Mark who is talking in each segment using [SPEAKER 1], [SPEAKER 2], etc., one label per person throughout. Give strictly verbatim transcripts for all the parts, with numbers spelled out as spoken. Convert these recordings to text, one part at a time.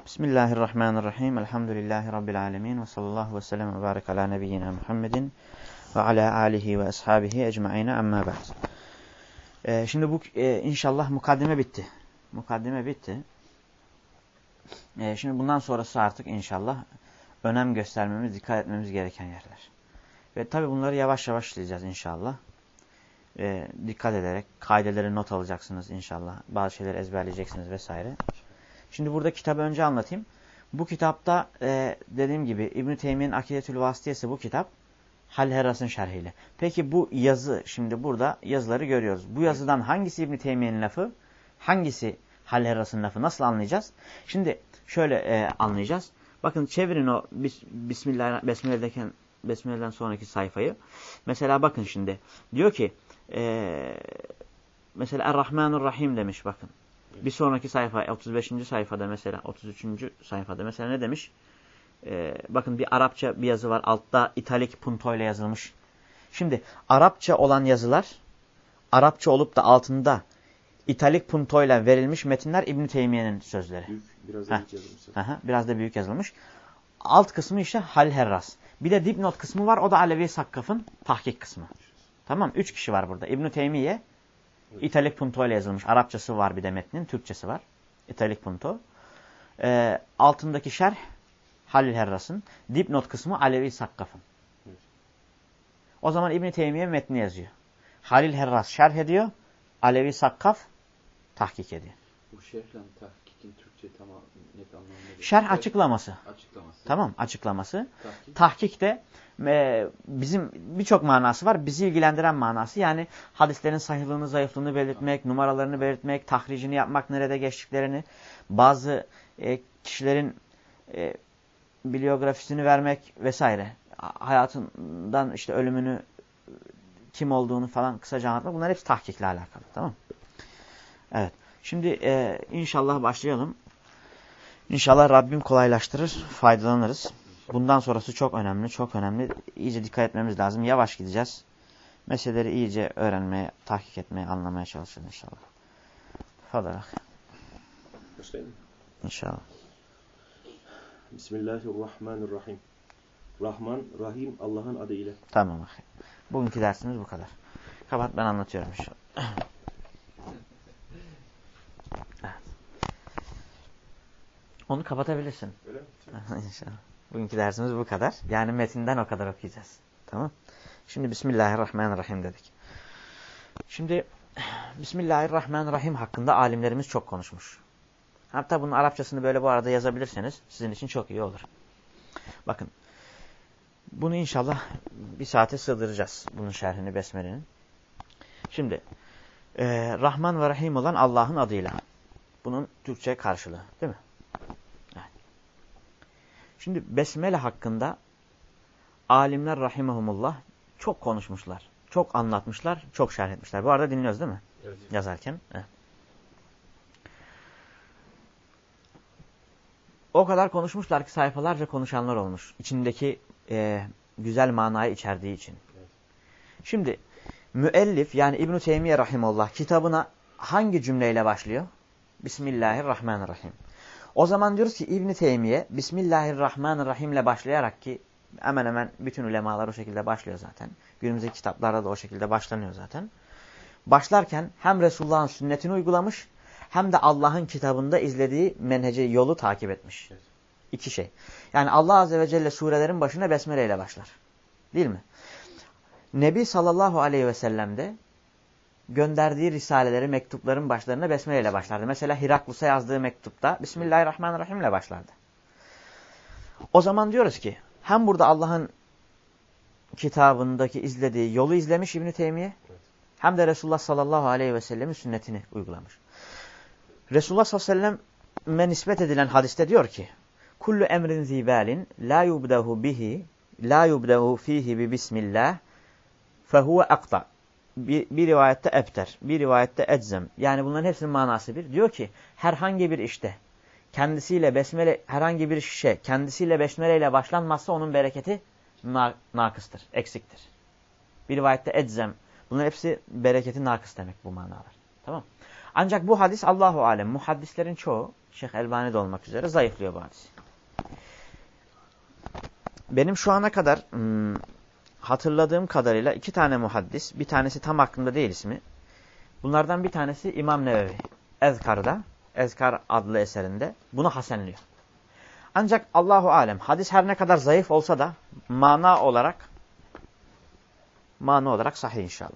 [SPEAKER 1] Bismillahirrahmanirrahim. Elhamdülillahi Rabbil alemin. Ve sallallahu ve sellem ve barik ala nebiyyina Muhammedin ve ala alihi ve ashabihi ecma'ine amma ba'd. Ee, şimdi bu e, inşallah mukaddime bitti. Mukaddime bitti. Ee, şimdi bundan sonrası artık inşallah önem göstermemiz, dikkat etmemiz gereken yerler. Ve tabi bunları yavaş yavaş işleyeceğiz inşallah. Ee, dikkat ederek kaideleri not alacaksınız inşallah. Bazı şeyleri ezberleyeceksiniz vesaire. Şimdi burada kitabı önce anlatayım. Bu kitapta e, dediğim gibi İbn-i Teymiye'nin Akidetül Vasitiyesi bu kitap. Hal-Herras'ın şerhiyle. Peki bu yazı, şimdi burada yazıları görüyoruz. Bu yazıdan hangisi İbn-i Teymiye'nin lafı, hangisi Hal-Herras'ın lafı, nasıl anlayacağız? Şimdi şöyle e, anlayacağız. Bakın çevirin o Bismillah, Besmele'deki, Besmele'den sonraki sayfayı. Mesela bakın şimdi. Diyor ki e, mesela Er-Rahmanur-Rahim demiş bakın. Bir sonraki sayfa otuz beşinci sayfada mesela otuz üçüncü sayfada mesela ne demiş? Ee, bakın bir Arapça bir yazı var. Altta italik punto ile yazılmış. Şimdi Arapça olan yazılar, Arapça olup da altında italik punto ile verilmiş metinler İbn-i Teymiye'nin sözleri.
[SPEAKER 2] Büyük, biraz da büyük yazılmış.
[SPEAKER 1] Aha, biraz da büyük yazılmış. Alt kısmı işte Hal-Herras. Bir de dipnot kısmı var. O da Alevi Sakkaf'ın tahkik kısmı. Tamam. Üç kişi var burada. İbn-i Teymiye İtalik punto ile yazılmış. Arapçası var bir de metnin. Türkçesi var. İtalik punto. Ee, altındaki şerh Halil-Herras'ın. Dipnot kısmı Alevi Sakkaf'ın. Evet. O zaman İbn-i Teymiye metni yazıyor. Halil-Herras şerh ediyor. Alevi Sakkaf tahkik ediyor.
[SPEAKER 2] Bu şerhle tahkikin Türkçe tamam net anlamında.
[SPEAKER 1] Şerh açıklaması.
[SPEAKER 2] Açıklaması.
[SPEAKER 1] Tamam, açıklaması.
[SPEAKER 2] Tahkik,
[SPEAKER 1] tahkik de e, bizim birçok manası var. Bizi ilgilendiren manası. Yani hadislerin sahihlığını, zayıflığını belirtmek, tamam, numaralarını belirtmek, tahricini yapmak, nerede geçtiklerini, bazı e, kişilerin e, biyografisini vermek vesaire. Hayatından işte ölümünü, kim olduğunu falan kısaca anlatmak. Bunlar hepsi tahkikle alakalı. Tamam. Evet. Şimdi e, inşallah başlayalım. İnşallah Rabbim kolaylaştırır, faydalanırız. Bundan sonrası çok önemli, çok önemli. İyice dikkat etmemiz lazım. Yavaş gideceğiz. Meseleleri iyice öğrenmeye, tahkik etmeye, anlamaya çalışırız inşallah. Fadalah.
[SPEAKER 2] Başlayalım.
[SPEAKER 1] İnşallah.
[SPEAKER 2] Bismillahirrahmanirrahim. Rahman, Rahim Allah'ın adıyla.
[SPEAKER 1] Tamam. Bugünkü dersimiz bu kadar. Kapat, ben anlatıyorum inşallah. Onu kapatabilirsin.
[SPEAKER 2] Öyle mi?
[SPEAKER 1] İnşallah. Bugünkü dersimiz bu kadar. Yani metinden o kadar okuyacağız. Tamam. Şimdi Bismillahirrahmanirrahim dedik. Şimdi Bismillahirrahmanirrahim hakkında alimlerimiz çok konuşmuş. Hatta bunun Arapçasını böyle bu arada yazabilirseniz sizin için çok iyi olur. Bakın. Bunu inşallah bir saate sığdıracağız. Bunun şerhini, Besmele'nin. Şimdi e, Rahman ve Rahim olan Allah'ın adıyla. Bunun Türkçe karşılığı. Değil mi? Şimdi Besmele hakkında alimler rahimahumullah çok konuşmuşlar. Çok anlatmışlar, çok şerh etmişler. Bu arada dinliyoruz değil mi?
[SPEAKER 2] Evet.
[SPEAKER 1] Yazarken. Evet. O kadar konuşmuşlar ki sayfalarca konuşanlar olmuş. İçindeki e, güzel manayı içerdiği için.
[SPEAKER 2] Evet.
[SPEAKER 1] Şimdi müellif yani İbn-i Teymiye rahimahullah kitabına hangi cümleyle başlıyor? Bismillahirrahmanirrahim. O zaman diyoruz ki İbn-i Teymiye Bismillahirrahmanirrahim ile başlayarak ki hemen hemen bütün ulemalar o şekilde başlıyor zaten. Günümüzdeki kitaplarda da o şekilde başlanıyor zaten. Başlarken hem Resulullah'ın sünnetini uygulamış hem de Allah'ın kitabında izlediği menheci yolu takip etmiş. Evet. İki şey. Yani Allah Azze ve Celle surelerin başına Besmele ile başlar. Değil mi? Nebi sallallahu aleyhi ve sellem de gönderdiği risaleleri, mektupların başlarına Besmele ile başlardı. Mesela Hiraklus'a yazdığı mektupta Bismillahirrahmanirrahim ile başlardı. O zaman diyoruz ki hem burada Allah'ın kitabındaki izlediği yolu izlemiş İbn-i Teymiye, evet, hem de Resulullah sallallahu aleyhi ve sellemin sünnetini uygulamış. Resulullah sallallahu aleyhi ve selleme nispet edilen hadiste diyor ki kullu emrin zibalin la yubdahu bihi la yubdahu fihi bi bismillah fehuve akta. Bir, bir rivayette ebter, bir rivayette eczem. Yani bunların hepsinin manası bir. Diyor ki herhangi bir işte kendisiyle besmele, herhangi bir şişe kendisiyle besmele ile başlanmazsa onun bereketi na, nakıstır, eksiktir. Bir rivayette eczem. Bunların hepsi bereketi nakıs demek bu manalar. Tamam. Ancak bu hadis Allahu alem muhaddislerin çoğu Şeyh Elbani de olmak üzere zayıflıyor bu hadisi. Benim şu ana kadar hmm, hatırladığım kadarıyla iki tane muhaddis, bir tanesi tam aklımda değil ismi. Bunlardan bir tanesi İmam Nevevi. Ezkar'da, Ezkar adlı eserinde bunu hasenliyor. Ancak Allahu alem hadis her ne kadar zayıf olsa da mana olarak mana olarak sahih inşallah.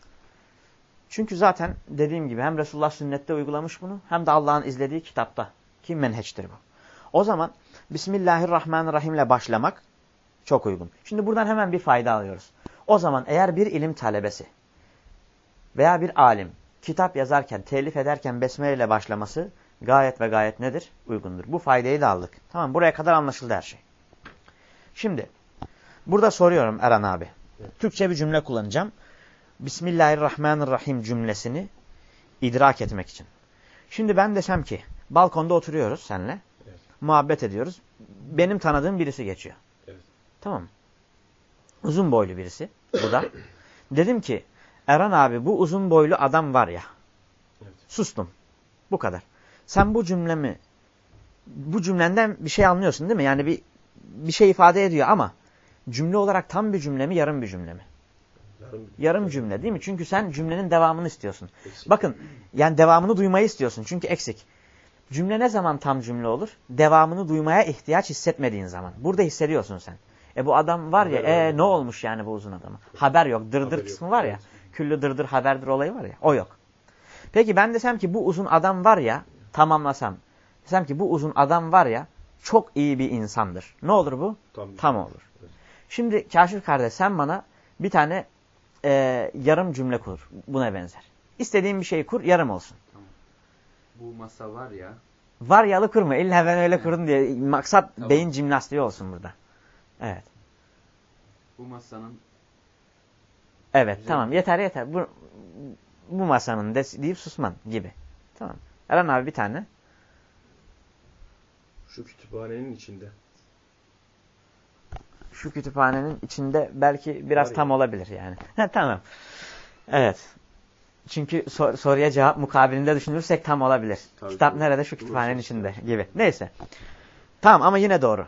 [SPEAKER 1] Çünkü zaten dediğim gibi hem Resulullah sünnette uygulamış bunu hem de Allah'ın izlediği kitapta ki menheçtir bu. O zaman Bismillahirrahmanirrahim ile başlamak çok uygun. Şimdi buradan hemen bir fayda alıyoruz. O zaman eğer bir ilim talebesi veya bir alim kitap yazarken, telif ederken besmele ile başlaması gayet ve gayet nedir? Uygundur. Bu faydayı da aldık. Tamam, buraya kadar anlaşıldı her şey. Şimdi burada soruyorum Eren abi. Evet. Türkçe bir cümle kullanacağım. Bismillahirrahmanirrahim cümlesini idrak etmek için. Şimdi ben desem ki balkonda oturuyoruz seninle. Evet. Muhabbet ediyoruz. Benim tanıdığım birisi geçiyor. Evet. Tamam mı? Uzun boylu birisi. Bu da. Dedim ki Eren abi bu uzun boylu adam var ya. Evet. Sustum. Bu kadar. Sen bu cümlemi bu cümlenden bir şey anlıyorsun değil mi? Yani bir bir şey ifade ediyor ama cümle olarak tam bir cümle mi, yarım bir cümle mi? Yarım, yarım cümle değil mi? Çünkü sen cümlenin devamını istiyorsun. Eksik. Bakın yani devamını duymayı istiyorsun. Çünkü eksik. Cümle ne zaman tam cümle olur? Devamını duymaya ihtiyaç hissetmediğin zaman. Burada hissediyorsun sen. E bu adam var ya haber e ne olmuş yani bu uzun adama? Haber yok. Dırdır haber kısmı yok. Var ya. Küllü dırdır haberdir olayı var ya. O yok. Peki ben desem ki bu uzun adam var ya tamamlasam. Desem ki bu uzun adam var ya çok iyi bir insandır. Ne olur bu? Tam, tam olur. Evet. Şimdi Kaşif kardeş sen bana bir tane e, yarım cümle kur. Buna benzer. İstediğin bir şeyi kur yarım olsun. Tamam.
[SPEAKER 2] Bu masa var ya.
[SPEAKER 1] Var yalı kurma. İlla ben öyle kurun diye. Maksat tamam. Beyin jimnastiği olsun burada. Evet.
[SPEAKER 2] Bu masanın
[SPEAKER 1] Evet güzel. Tamam yeter yeter. Bu, bu masanın de, deyip susman gibi. Tamam. Eren abi bir tane.
[SPEAKER 3] Şu kütüphanenin içinde.
[SPEAKER 1] Şu kütüphanenin içinde belki biraz var tam ya. Olabilir yani. Ha, tamam. Evet. Çünkü sor, soruya cevap mukabilinde düşünürsek tam olabilir. Tabii kitap ki. Nerede? Şu kütüphanenin içinde gibi. Neyse. Tamam ama yine doğru.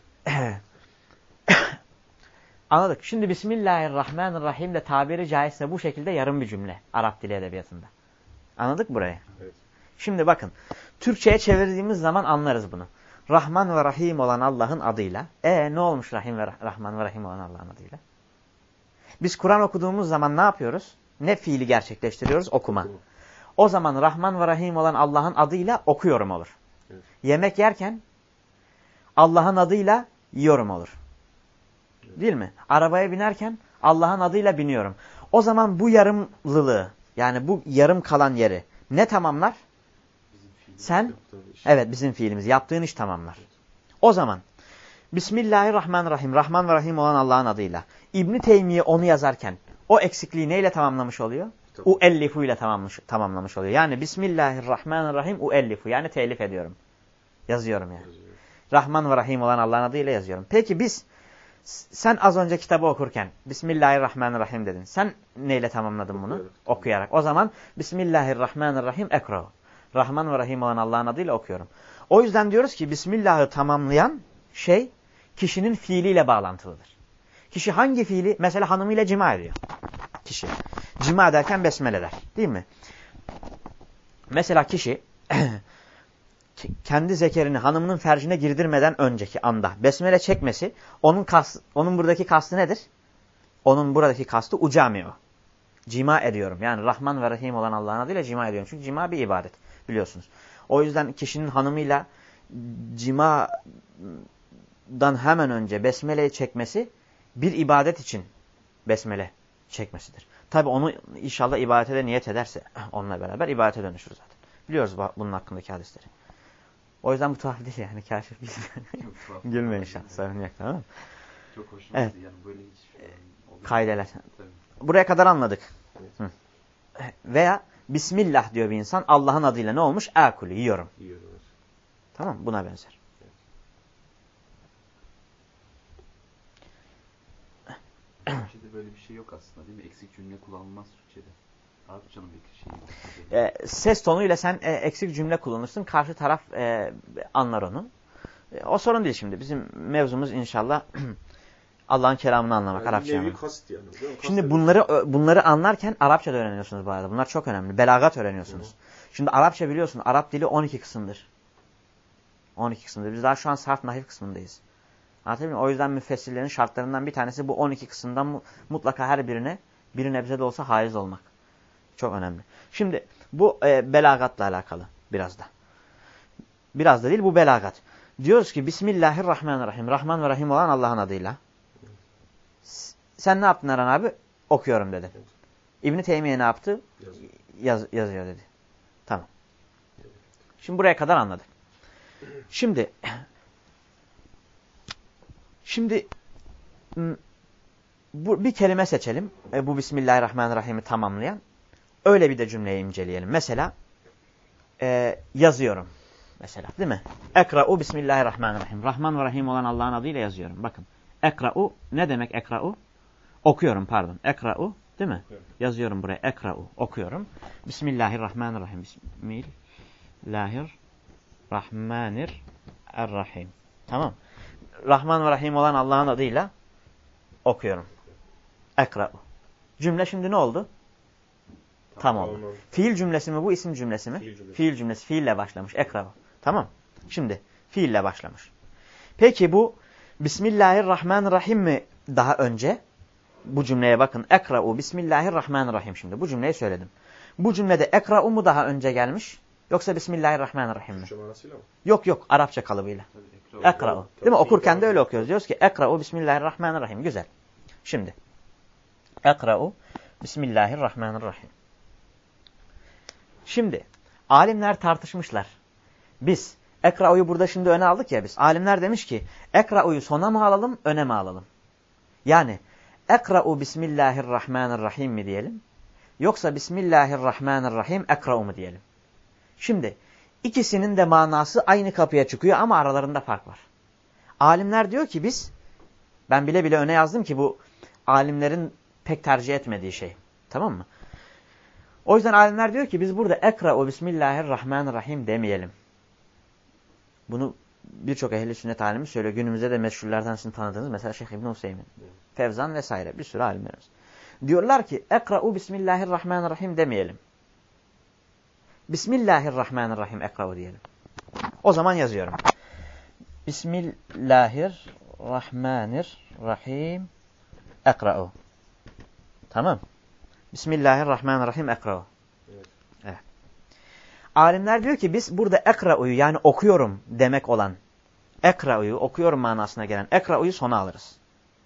[SPEAKER 1] Anladık. Şimdi Bismillahirrahmanirrahim de tabiri caizse bu şekilde yarım bir cümle. Arap dili edebiyatında. Anladık burayı? Evet. Şimdi bakın. Türkçe'ye çevirdiğimiz zaman anlarız bunu. Rahman ve Rahim olan Allah'ın adıyla. E ne olmuş Rahim ve Rahman ve Rahim olan Allah'ın adıyla? Biz Kur'an okuduğumuz zaman ne yapıyoruz? Ne fiili gerçekleştiriyoruz? Okuma. O zaman Rahman ve Rahim olan Allah'ın adıyla okuyorum olur. Evet. Yemek yerken Allah'ın adıyla yiyorum olur. Evet. Değil mi? Arabaya binerken Allah'ın adıyla biniyorum. O zaman bu yarımlılığı yani bu yarım kalan yeri ne tamamlar? Sen, evet bizim fiilimiz. Yaptığın iş tamamlar. Evet. O zaman Bismillahirrahmanirrahim. Rahman ve Rahim olan Allah'ın adıyla. İbn-i Teymiye onu yazarken o eksikliği neyle tamamlamış oluyor? Tamam. U-ellifu ile tamamlamış, tamamlamış oluyor. Yani Bismillahirrahmanirrahim u-ellifu. Yani telif ediyorum. Yazıyorum yani. Yazıyorum. Rahman ve Rahim olan Allah'ın adıyla yazıyorum. Peki biz, sen az önce kitabı okurken Bismillahirrahmanirrahim dedin. Sen neyle tamamladın bunu? Okuyarak. Okuyarak. O zaman Bismillahirrahmanirrahim ekra. Rahman ve Rahim olan Allah'ın adıyla okuyorum. O yüzden diyoruz ki Bismillah'ı tamamlayan şey kişinin fiiliyle bağlantılıdır. Kişi hangi fiili? Mesela hanımıyla cima ediyor. Kişi. Cima ederken besmele der. Değil mi? Mesela kişi kendi zekerini hanımının fercine girdirmeden önceki anda besmele çekmesi onun kast, onun buradaki kastı nedir? Onun buradaki kastı ucamiyo. Cima ediyorum. Yani Rahman ve Rahim olan Allah'ın adıyla cima ediyorum. Çünkü cima bir ibadet. Biliyorsunuz. O yüzden kişinin hanımıyla cimadan hemen önce besmeleyi çekmesi bir ibadet için besmele çekmesidir. Tabi onu inşallah ibadete de niyet ederse onunla beraber ibadete dönüşür zaten. Biliyoruz bunun hakkındaki hadisleri. O yüzden bu tuhaf değil yani. Kaşif biz gülme inşallah. Sorun yok, tamam mı?
[SPEAKER 2] Çok hoşuma evet. Yani böyle hiç şey
[SPEAKER 1] kaideler. Buraya kadar anladık. Evet. Hı. Veya Bismillah diyor bir insan. Allah'ın adıyla ne olmuş? Akulu, yiyorum. Yiyorum. Tamam, buna benzer.
[SPEAKER 2] Türkçe'de böyle bir şey yok aslında değil mi? Eksik cümle kullanılmaz Türkçe'de. Arapçanın bir şey.
[SPEAKER 1] E, ses tonuyla sen e, eksik cümle kullanırsın. Karşı taraf e, anlar onu. E, o sorun değil şimdi. Bizim mevzumuz inşallah Allah'ın kelamını anlamak. Yani Arapça anlamak.
[SPEAKER 3] Yani,
[SPEAKER 1] şimdi bunları bunları anlarken Arapça da öğreniyorsunuz bu arada. Bunlar çok önemli. Belagat öğreniyorsunuz. Hı. Şimdi Arapça biliyorsun. Arap dili on iki kısımdır. on iki kısımdır. Biz daha şu an sarf nahif kısmındayız. Anlatabiliyor muyum? O yüzden müfessirlerin şartlarından bir tanesi bu on iki kısımdan mutlaka her birine bir nebze de olsa haiz olmak. Çok önemli. Şimdi bu e, belagatla alakalı biraz da. Biraz da değil, bu belagat. Diyoruz ki Bismillahirrahmanirrahim. Rahman ve Rahim olan Allah'ın adıyla. Sen ne yaptın Erhan abi? Okuyorum dedi. İbn-i Teymiye ne yaptı?
[SPEAKER 3] Yazıyor.
[SPEAKER 1] Yaz, yazıyor dedi. Tamam. Şimdi buraya kadar anladık. Şimdi Şimdi bu, bir kelime seçelim. E, bu Bismillahirrahmanirrahim'i tamamlayan. Öyle bir de cümleyi inceleyelim. Mesela e, yazıyorum. Mesela değil mi? Ekra'u Bismillahirrahmanirrahim. Rahman ve Rahim olan Allah'ın adıyla yazıyorum. Bakın. Ekra'u ne demek ekra'u? Okuyorum pardon. Ekra'u değil mi? Evet. Yazıyorum buraya. Ekra'u okuyorum. Bismillahirrahmanirrahim. Bismillahirrahmanirrahim. Tamam. Rahman ve Rahim olan Allah'ın adıyla okuyorum. Ekra'u. Cümle şimdi ne oldu? Tam oldu. Fiil cümlesi mi bu, isim cümlesi mi? Fiil cümlesi. Fiil cümlesi. Fiille başlamış. Ekra'u. Tamam. Şimdi fiille başlamış. Peki bu Bismillahirrahmanirrahim mi daha önce? Bu cümleye bakın. Ekra'u Bismillahirrahmanirrahim şimdi. Bu cümleyi söyledim. Bu cümlede ekra'u mu daha önce gelmiş? Yoksa Bismillahirrahmanirrahim mi? Yok yok. Arapça kalıbıyla. Ekra'u. Değil mi? Okurken de öyle okuyoruz. Diyoruz ki Ekra'u Bismillahirrahmanirrahim. Güzel. Şimdi. Ekra'u Bismillahirrahmanirrahim. Şimdi. Alimler tartışmışlar. Biz Ekra'u'yu burada şimdi öne aldık ya biz. Alimler demiş ki Ekra'u'yu sona mı alalım, öne mi alalım? Yani Ekra'u Bismillahirrahmanirrahim mi diyelim? Yoksa Bismillahirrahmanirrahim Ekra'u mu diyelim? Şimdi ikisinin de manası aynı kapıya çıkıyor ama aralarında fark var. Alimler diyor ki biz, ben bile bile öne yazdım ki bu alimlerin pek tercih etmediği şey. Tamam mı? O yüzden alimler diyor ki biz burada Ekra'u Bismillahirrahmanirrahim demeyelim. Bunu birçok ehli sünnet alimi söylüyor. Günümüzde de meşhurlardan sizin tanıdığınız mesela Şeyh İbn Hüseyin, Fevzan vesaire bir sürü alimlerimiz. Diyorlar ki Ekra'u Bismillahirrahmanirrahim demeyelim. Bismillahirrahmanirrahim Ekra'u diyelim. O zaman yazıyorum. Bismillahirrahmanirrahim Ekra'u. Tamam. Bismillahirrahmanirrahim Ekra'u. Evet. Evet. Alimler diyor ki biz burada Ekra'u'yu yani okuyorum demek olan Ekra'u'yu okuyorum manasına gelen Ekra'u'yu sona alırız.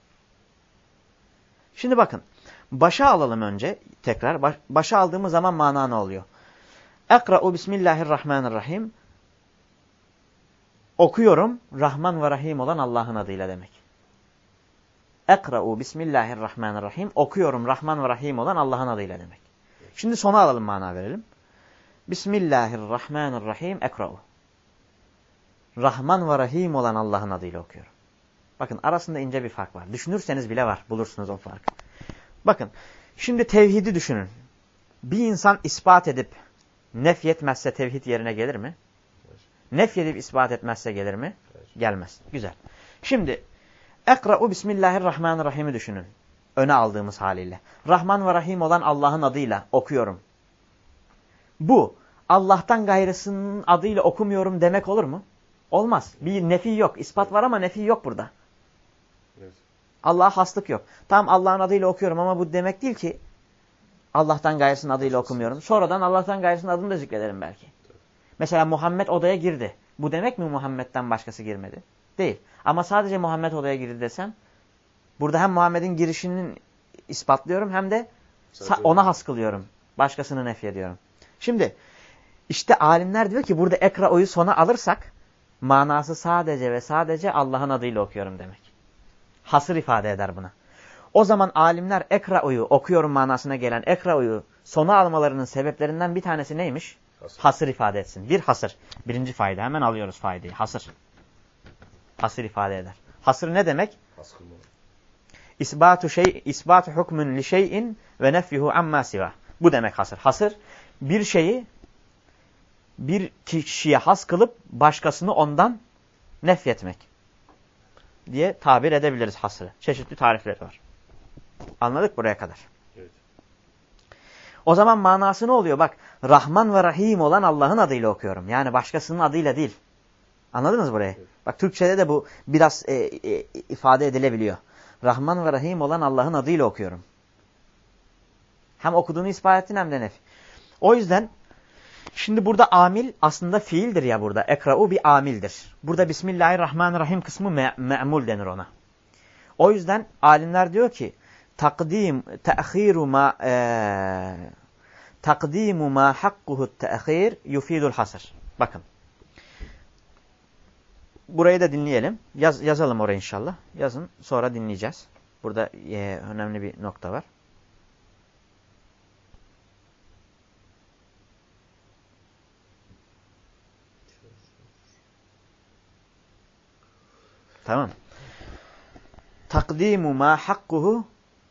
[SPEAKER 1] Şimdi bakın. Başa alalım önce tekrar. Baş, başa aldığımız zaman mana ne oluyor? Ekra'u Bismillahirrahmanirrahim. Okuyorum Rahman ve Rahim olan Allah'ın adıyla demek. Ekra'u Bismillahirrahmanirrahim. Okuyorum Rahman ve Rahim olan Allah'ın adıyla demek. Şimdi sona alalım, mana verelim. Bismillahirrahmanirrahim Ekra'u. Rahman ve Rahim olan Allah'ın adıyla okuyorum. Bakın arasında ince bir fark var. Düşünürseniz bile var. Bulursunuz o farkı. Bakın şimdi tevhidi düşünün. Bir insan ispat edip nefyetmezse tevhid yerine gelir mi? Nefyedip ispat etmezse gelir mi? Gelmez. Güzel. Şimdi Ekra'u Bismillahirrahmanirrahim'i düşünün. Öne aldığımız haliyle. Rahman ve Rahim olan Allah'ın adıyla okuyorum. Bu Allah'tan gayrısının adıyla okumuyorum demek olur mu? Olmaz. Bir nefi yok. İspat var ama nefi yok burada. Evet. Allah'a haslık yok. Tam Allah'ın adıyla okuyorum ama bu demek değil ki Allah'tan gayrısının adıyla okumuyorum. Sonradan Allah'tan gayrısının adını da zikrederim belki. Mesela Muhammed odaya girdi. Bu demek mi Muhammed'den başkası girmedi? Değil. Ama sadece Muhammed odaya girdi desem, burada hem Muhammed'in girişinin ispatlıyorum hem de ona has kılıyorum. Başkasını nefyediyorum. Şimdi işte alimler diyor ki burada Ekra'u'yu sona alırsak manası sadece ve sadece Allah'ın adıyla okuyorum demek. Hasır ifade eder buna. O zaman alimler Ekra'u'yu okuyorum manasına gelen Ekra'u'yu sona almalarının sebeplerinden bir tanesi neymiş? Hasır. Hasır ifade etsin. Bir hasır. Birinci fayda. Hemen alıyoruz faydayı. Hasır. Hasır ifade eder. Hasır ne demek? İsbatu şey, isbatu hukmun li şey'in ve nefyuhu amma siva. Bu demek hasır. Hasır bir şeyi bir kişiye has kılıp başkasını ondan nefyetmek diye tabir edebiliriz hasırı. Çeşitli tarifleri var. Anladık buraya kadar.
[SPEAKER 2] Evet.
[SPEAKER 1] O zaman manası ne oluyor? Bak, Rahman ve Rahim olan Allah'ın adıyla okuyorum. Yani başkasının adıyla değil. Anladınız burayı? Evet. Bak, Türkçe'de de bu biraz e, e, ifade edilebiliyor. Rahman ve Rahim olan Allah'ın adıyla okuyorum. Hem okuduğunu ispat ettin hem de nefi. O yüzden şimdi burada amil aslında fiildir ya burada. Ekra'u bir amildir. Burada Bismillahirrahmanirrahim kısmı me me'mul denir ona. O yüzden alimler diyor ki takdim te'khiru ma e, takdimu ma hakkuhu te'khir yufidul hasr. Bakın. Burayı da dinleyelim. Yaz, yazalım oraya inşallah. Yazın, sonra dinleyeceğiz. Burada e, önemli bir nokta var. Tamam. Takdimu ma hakkuhu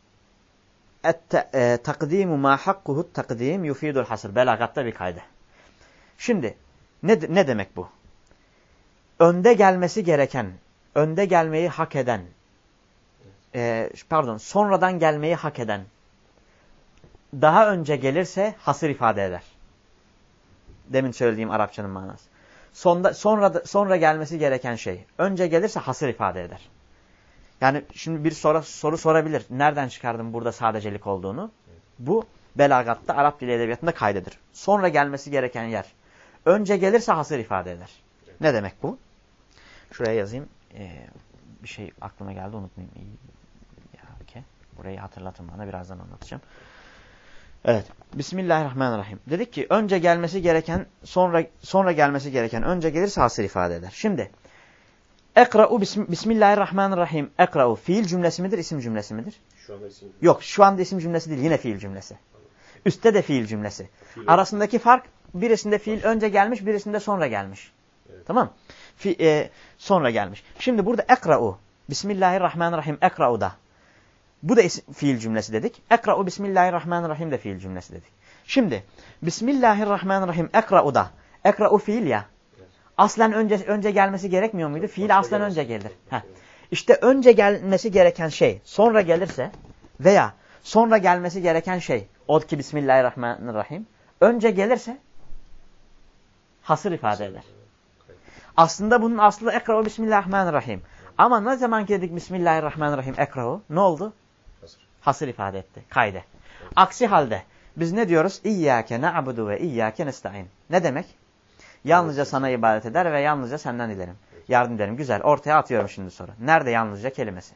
[SPEAKER 1] takdimu ma hakkuhu takdim yufidul hasr. Belagatta bir kaydı. Şimdi ne ne demek bu? Önde gelmesi gereken, önde gelmeyi hak eden, e, pardon, sonradan gelmeyi hak eden, daha önce gelirse hasır ifade eder. Demin söylediğim Arapçanın manası. Sonda, sonra sonra gelmesi gereken şey, önce gelirse hasır ifade eder. Yani şimdi bir soru, soru sorabilir. Nereden çıkardım burada sadecelik olduğunu? Evet. Bu belagatta, Arap dili edebiyatında kaydedir. Sonra gelmesi gereken yer, önce gelirse hasır ifade eder. Evet. Ne demek bu? Şuraya yazayım. Ee, bir şey aklıma geldi, unutmayayım. Ya, okay. Burayı hatırlatın bana, birazdan anlatacağım. Evet. Bismillahirrahmanirrahim. Dedik ki önce gelmesi gereken, sonra sonra gelmesi gereken, önce gelirse hasır ifade eder. Şimdi Ekra'u Bismillahirrahmanirrahim. Ekra'u fiil cümlesi midir, isim cümlesi midir?
[SPEAKER 2] Şu anda isim cümlesi.
[SPEAKER 1] Yok, şu anda isim cümlesi değil, yine fiil cümlesi. Üstte de fiil cümlesi. Fiil Arasındaki olsun. Fark, birisinde fiil önce gelmiş, birisinde sonra gelmiş. Evet. Tamam? Fi, e, sonra gelmiş. Şimdi burada Ekra'u Bismillahirrahmanirrahim. Ekra'u da. Bu da isim, fiil cümlesi dedik. Ekra'u Bismillahirrahmanirrahim de fiil cümlesi dedik. Şimdi Bismillahirrahmanirrahim. Ekra'u da. Ekra'u fiil ya. Aslen önce önce gelmesi gerekmiyor muydu? Fiil aslen önce gelir. Heh. İşte önce gelmesi gereken şey sonra gelirse veya sonra gelmesi gereken şey o ki Bismillahirrahmanirrahim önce gelirse hasır ifade eder. Aslında bunun aslı Ekra'u Bismillahirrahmanirrahim. Ama ne zaman ki dedik Bismillahirrahmanirrahim Ekra'u ne oldu? Hasır. Hasır ifade etti. Kayde. Aksi halde biz ne diyoruz? İyyâke na'budu ve iyyâke nesta'in. Ne demek? Yalnızca sana ibadet eder ve yalnızca senden dilerim. Yardım ederim. Güzel. Ortaya atıyorum şimdi soru. Nerede yalnızca kelimesi?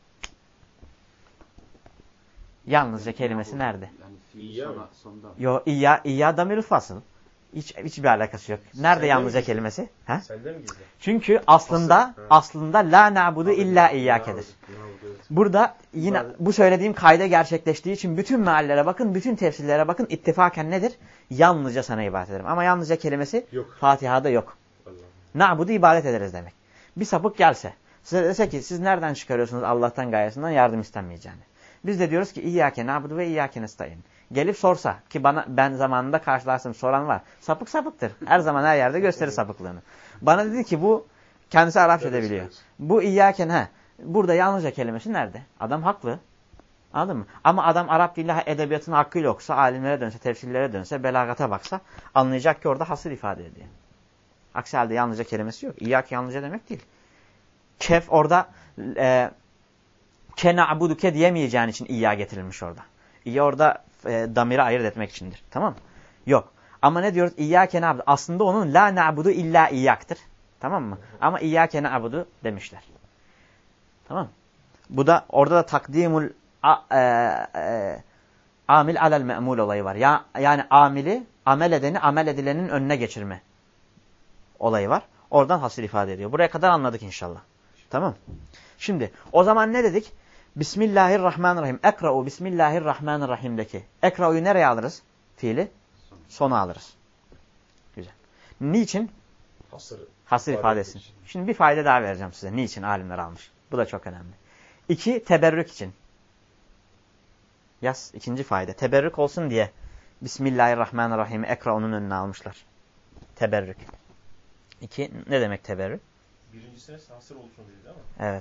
[SPEAKER 1] Yalnızca kelimesi nerede? Yo, İyya, İyya damir fasıl. Hiç hiçbir alakası yok. Nerede Senden yalnızca kelimesi? Ha? Sende mi gizli? Çünkü aslında Asıl, aslında la na'budu illa iyyakedir. Burada yine bu söylediğim kayda gerçekleştiği için bütün meallere bakın, bütün tefsirlere bakın. İttifaken nedir? Yalnızca sana ibadet ederim. Ama yalnızca kelimesi yok. Fatiha'da yok. Na'budu ibadet ederiz demek. Bir sapık gelse, size dese ki siz nereden çıkarıyorsunuz Allah'tan gayesinden yardım istenmeyeceğini. Biz de diyoruz ki İyyâke na'budu ve iyyâke nestaîn. Gelip sorsa ki bana ben zamanında karşılaştım soran var. Sapık sapıktır. Her zaman her yerde gösterir sapıklığını. Bana dedi ki bu kendisi Arapçada biliyor. Bu İyyâke ha. Burada yalnızca kelimesi nerede? Adam haklı. Anladın mı? Ama adam Arap dili edebiyatının hakkıyla okusa, alimlere dönse, tefsirlere dönse, belagata baksa anlayacak ki orada hasır ifade ediyor. Aksi halde yalnızca kelimesi yok. İyyâke yalnızca demek değil. Kef orada e, ke na'buduke diyemeyeceğin için İyyâ getirilmiş orada. İyya orada e, damiri ayırt etmek içindir. Tamam mı? Yok. Ama ne diyoruz? İyyâke na'budu. Aslında onun la na'budu illa iyyaktır. Tamam mı? Ama İyyâke na'budu demişler. Tamam. Bu da orada da takdimul a, e, e, amil alel me'mul olayı var. Ya, yani amili amel edeni amel edilenin önüne geçirme olayı var. Oradan hasır ifade ediyor. Buraya kadar anladık inşallah. Tamam. Şimdi o zaman ne dedik? Bismillahirrahmanirrahim. Ekra'u Bismillahirrahmanirrahim'deki. Ekra'u'yu nereye alırız? Fiili sona alırız. Güzel. Niçin? Hasır, hasır ifadesi. Şimdi bir fayda daha vereceğim size. Niçin alimler almış? Bu da çok önemli. İki, teberrük için. Yaz ikinci fayda. Teberrük olsun diye Bismillahirrahmanirrahim. Ekra onun önüne almışlar. Teberrük. İki, ne demek teberrük?
[SPEAKER 3] Birincisine hasır olsun dedi değil mi?
[SPEAKER 1] Evet.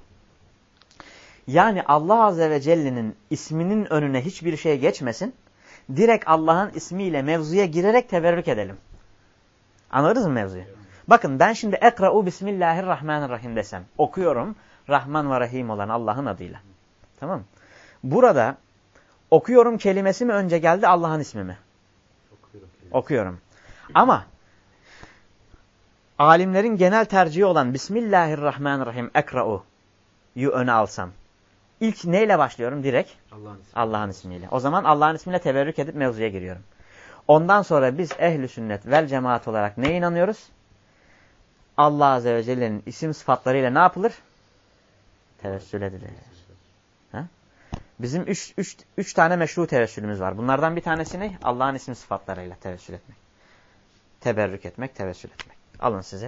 [SPEAKER 1] Yani Allah Azze ve Celle'nin isminin önüne hiçbir şey geçmesin. Direkt Allah'ın ismiyle mevzuya girerek teberrük edelim. Anladınız mı mevzuyu? Evet. Bakın ben şimdi ekra'u bismillahirrahmanirrahim desem. Okuyorum. Rahman ve Rahim olan Allah'ın adıyla. Tamam mı? Burada okuyorum kelimesi mi önce geldi Allah'ın ismi mi?
[SPEAKER 2] Okuyorum.
[SPEAKER 1] Okuyorum. Ama alimlerin genel tercihi olan Bismillahirrahmanirrahim ekra'u'yu öne alsam. İlk neyle başlıyorum? Direkt
[SPEAKER 2] Allah'ın ismi.
[SPEAKER 1] Allah'ın ismiyle. O zaman Allah'ın ismiyle teberrük edip mevzuya giriyorum. Ondan sonra biz ehl-i sünnet vel cemaat olarak neye inanıyoruz? Allah Azze ve Celle'nin isim sıfatlarıyla ne yapılır? Tevessül edilir. Ha? Bizim üç, üç, üç tane meşru tevessülümüz var. Bunlardan bir tanesi ne? Allah'ın isim sıfatlarıyla tevessül etmek. Teberrük etmek, tevessül etmek. Alın size.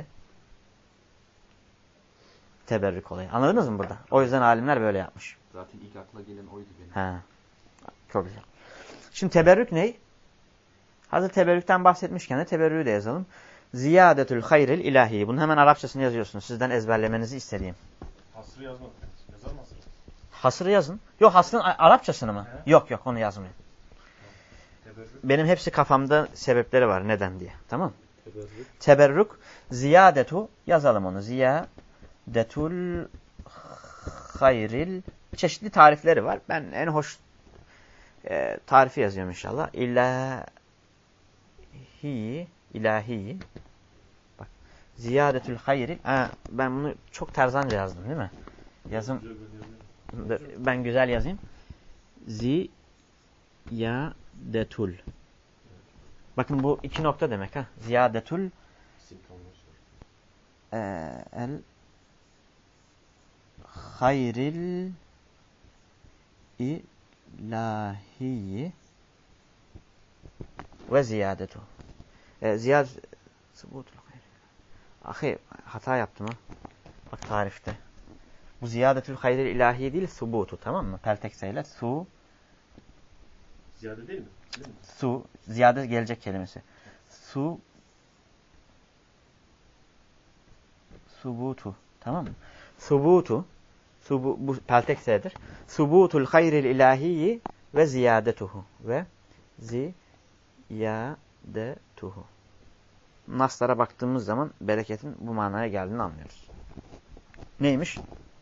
[SPEAKER 1] Teberrük olayı. Anladınız mı burada? O yüzden alimler böyle yapmış.
[SPEAKER 2] Zaten ilk akla gelen oydu benim.
[SPEAKER 1] Ha. Çok güzel. Şimdi teberrük ne? Hazır teberrükten bahsetmişken de teberrüğü de yazalım. Ziyadetül hayril ilahi. Bunu hemen Arapçasını yazıyorsunuz. Sizden ezberlemenizi istediğim.
[SPEAKER 3] Hasrı yazmadık. Yazar mı hasrı?
[SPEAKER 1] Hasrı yazın. Yok hasrın Arapçasını mı?
[SPEAKER 3] He?
[SPEAKER 1] Yok yok onu yazmayın.
[SPEAKER 3] Teberrük.
[SPEAKER 1] Benim hepsi kafamda sebepleri var. Neden diye. Tamam.
[SPEAKER 2] Teberrük.
[SPEAKER 1] Teberrük. Ziyadetu. Yazalım onu. Ziyadetul hayril. Çeşitli tarifleri var. Ben en hoş e, tarifi yazıyorum inşallah. İlahi. İlahi. Bak. Ziyadetül hayril. Ha, ben bunu çok terzanca yazdım değil mi? Yazım. Ben güzel yazayım. Ziyadetul. Bakın bu iki nokta demek ha. Ziyadetul e, el hayril ilahi ve ziyadetu. E, ziyad subutul hayr. Ahi hata yaptım ha. Bak tarifte. Bu ziyadetül hayril ilahi değil subutu, tamam mı? Peltekseyle su.
[SPEAKER 3] Ziyade değil mi? Değil mi?
[SPEAKER 1] Su. Ziyade gelecek kelimesi. Su. Subutu. Tamam mı? Subutu. Subu, bu pelteksedir. Subutul hayril ilahi ve ziyadetuhu. Ve ziyadetuhu. Naslara baktığımız zaman bereketin bu manaya geldiğini anlıyoruz. Neymiş?